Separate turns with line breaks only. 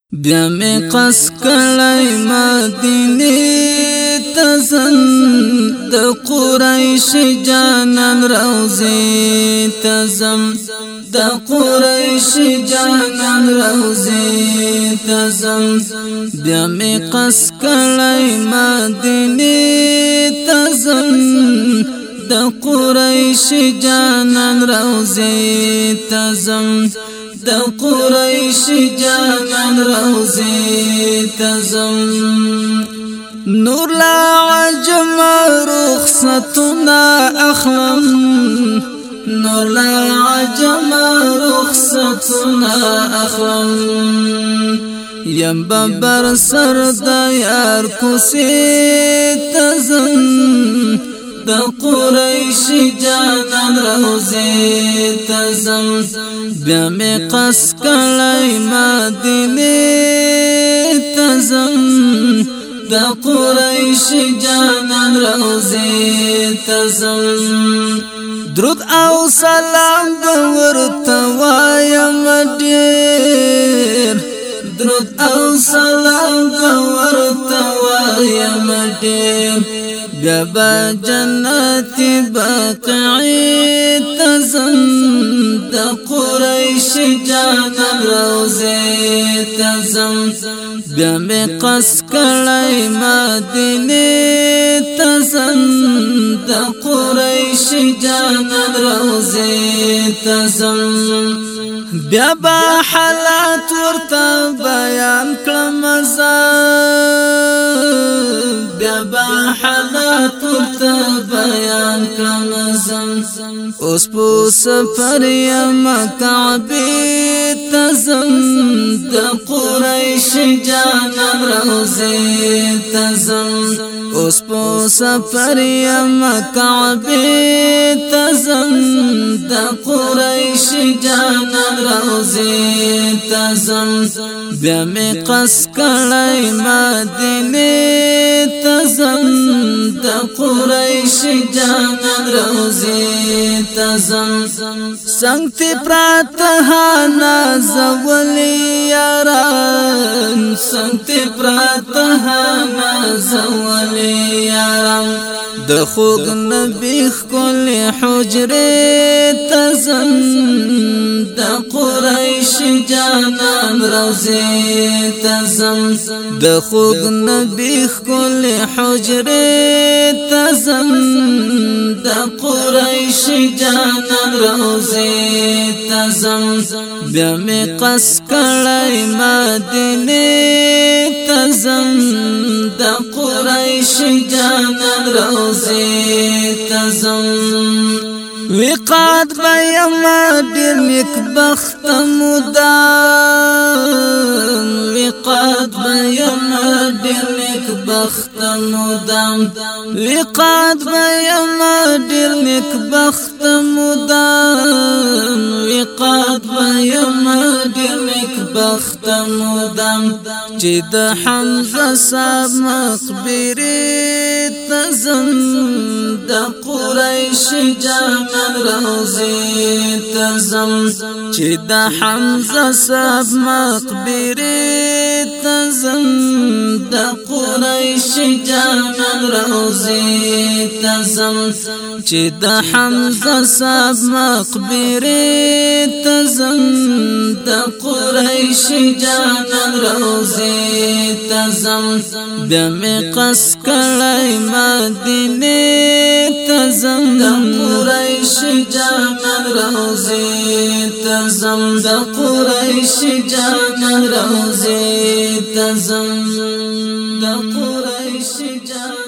بیا می قص کړی مدینه تزم د قریش جانان روزي تزم د قریش جانان روزي تزم بیا می قص کړی مدینه تزم د قریش جانان روزي تزم د قریش جانان روزي تزم نور لا عجم رخصتنا اخلم نور لا عجم رخصتنا اخلم یم ببر سر د یار کوسی تزم د قریش جانان روزي تزم بیا می قص کړی مدینه تزم د قریش جانان روزي تزم درود او سلام ورته وایم ډیر درود او سلام ورته وایم ډیر بیا با جنت بقعی تزم د قریش جانان روزي تزم بیا می قص کړی مدینه تزم د قریش جانان روزي تزم بیا با حالات ورته بیان کړم بیا با حالات ورته بیان کړم اوس په سفر یم کعبه تزم د قریش جانان روزي تزم اوس په سفر یم کعبه تزم د قریش جانان روزي تزم بیا می قص کړی مدینه تزم د قریش جانان روزي تزم سنگت پراتهانا زولی یاران سنگت پراتهانا زولی یاران د خوږ نبی خل حجره تزم د قریش جانان روزي تزم د خوږ نبی خل حجره تزم د قریش جانان روزي تزم بیا می قص کړی مدینه تزم د قریش جانان روزي تزم وقاد بيما دیر نیک بخت مدام وقاد بيما دیر نیک بخت مدام وقاد بيما دیر نیک بخت مدام وقاد بيما دیر نیک بخت مدام چې د حمزه صاحب مقبره تزم د قریش جانان روزي تزم چې د حمزه صاحب مقبره تزم د قریش جانان روزي تزم چې د حمزه صاحب مقبره تزم د قریش جانان روزي تزم بیا می قص کړی مدینه تزم د قریش جانان روزي تزم د قریش جانان روزي تزم د قریش جانان